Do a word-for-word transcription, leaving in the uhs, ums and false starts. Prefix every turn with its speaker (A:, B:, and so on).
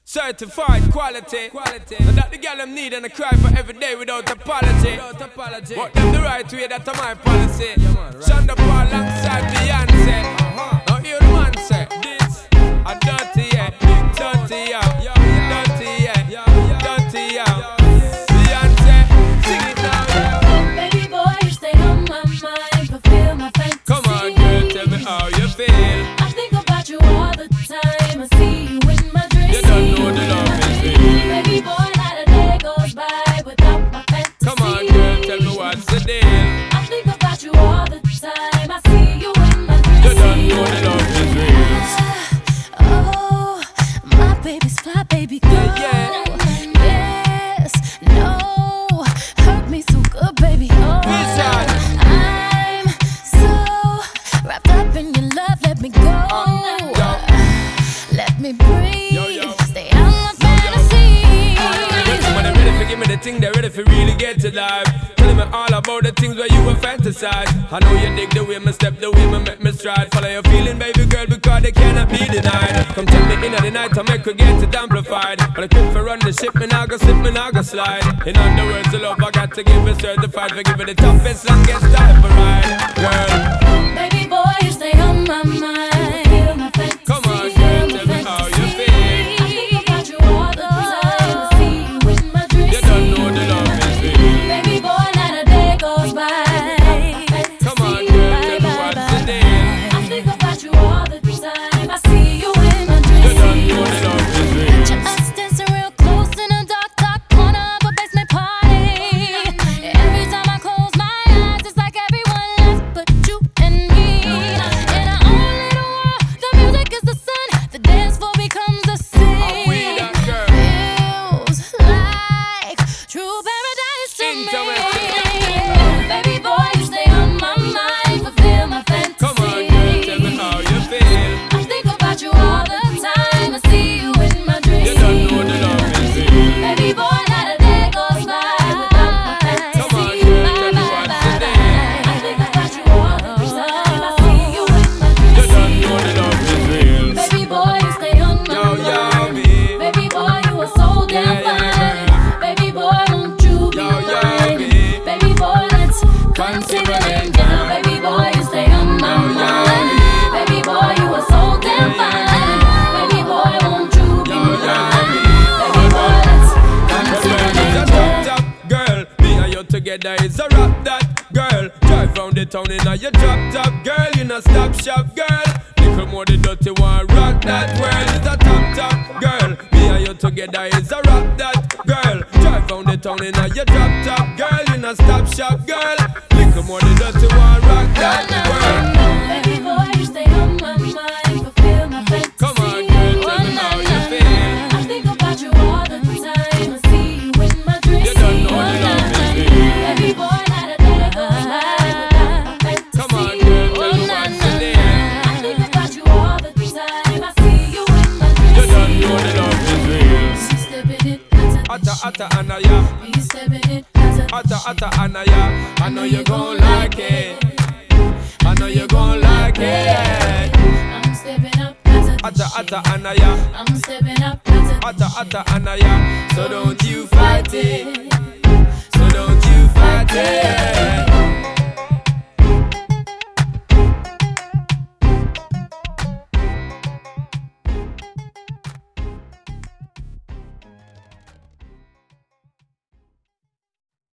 A: Certified quality, quality. And that the girl them need and I cry for every day without apology. Without apology. But them the right way, that's my policy. Yeah, man, right. Shonda Paul alongside Beyonce. Uh-huh. Now hear the man say, this a dirty yeah, big dirty yeah, dirty yeah, dirty yeah. Beyonce, sing it now. Yeah.
B: Baby boy, you stay on my mind, fulfill my fantasy.
A: Come on, girl, tell me how you feel.
B: I think about you all the time. I see you in my dreams.
A: You don't know the love is real.
B: Baby boy, not a day goes by without my fantasy.
A: Come on, girl, tell me what's the deal.
B: I think about you all the time. I see you in my dreams.
A: You don't know the love is real.
B: Oh, my baby's fly, baby girl.
A: Yeah, yeah.
B: Yes, no, hurt me so good, baby. Oh,
A: Vision.
B: I'm so wrapped up in your love. Let me go. Let me breathe.
A: Yo, yo.
B: Stay out my fantasy.
A: When they're ready for give me the thing, they're ready for really get to life. Telling me all about the things where you were fantasize. I know you dig the way me step, the way me make me stride. Follow your feeling, baby girl, because they cannot be denied. Come take me in at the night to make her get it amplified. But I quit for run the ship, me now go slip, me now go slide. In other words, the love I got to give it certified. For giving the toughest, longest time for ride. Girl,
B: Baby boy, you stay on my mind. Feel my fantasy.
A: come on, girl, tell me how you feel.
B: I think about you all the time. I see you in my dreams.
A: You don't know the love is real.
B: Baby boy, not a day goes by.
A: Come on, girl, tell me what's the deal.
B: I think about you all the time. I see you in my dreams.
A: You don't know the love is real.
B: Picture us dancing real close in a dark, dark corner of a basement party. Every time I close my eyes, it's like everyone left but you and me. In our own little world, the music is the sun. The dance floor becomes the
A: I'm with
B: sea.
A: that girl.
B: Feels like true paradise to me.
A: Interesting.
B: Baby boy, you stay on my mind, fulfill my fantasy.
A: Come on, girl, tell me how you feel.
B: I think about you all the time. I see you in my dreams.
A: You don't know the love is real.
B: Baby boy, not a day goes by without my fantasy.
A: Come on, girl, tell me what's the deal.
B: I think about you all the time. I see you in my dreams.
A: You don't know the love is real.
B: Baby boy, you stay on my
A: Yo, yo,
B: mind.
A: babe.
B: Baby boy, you are so damn
A: Yeah, yeah,
B: fine. Baby boy, won't you be
A: Yo, yo,
B: mine?
A: babe.
B: Baby boy, let's consider it down. Baby boy, you stay on my
A: Yo, yo,
B: mind. Baby boy, you are so damn fine. Baby boy, won't you be
A: Yo, yo,
B: mine? Baby boy, let's consider
A: It's a
B: it
A: top,
B: down.
A: top girl. Me and you together is a rap that girl. Drive round the town in a your drop top girl. You know stop shop girl. Little more the dirty one rock that world. It's a top, top girl. Me and you together is a rap that girl. Drive round the town in a your drop top girl. You know stop shop girl. Little more the dirty one rock that world.
B: Baby boy, you stay on my mind, fulfill my fantasy.
A: Come on, girl, tell me how you feel.
B: I think about you all the time. I see you in my dreams.
A: You don't know the love is real.
B: Baby boy, not a day goes by without my fantasy.
A: Come on, girl, tell me what's the deal.
B: I think about you all the time. I see you in my dreams.
A: You don't know the love is real.
B: You stepping it, hotter
A: Atta, atta, anaya.
B: You stepping it, hotter
A: Atta, atta, anaya. I know you gon' like it. I know you gon' like it.
B: I'm stepping up, hotter
A: Atta, atta, anaya.
B: I'm stepping up, hotter
A: Atta, atta, anaya. So don't you fight it. So don't you fight it.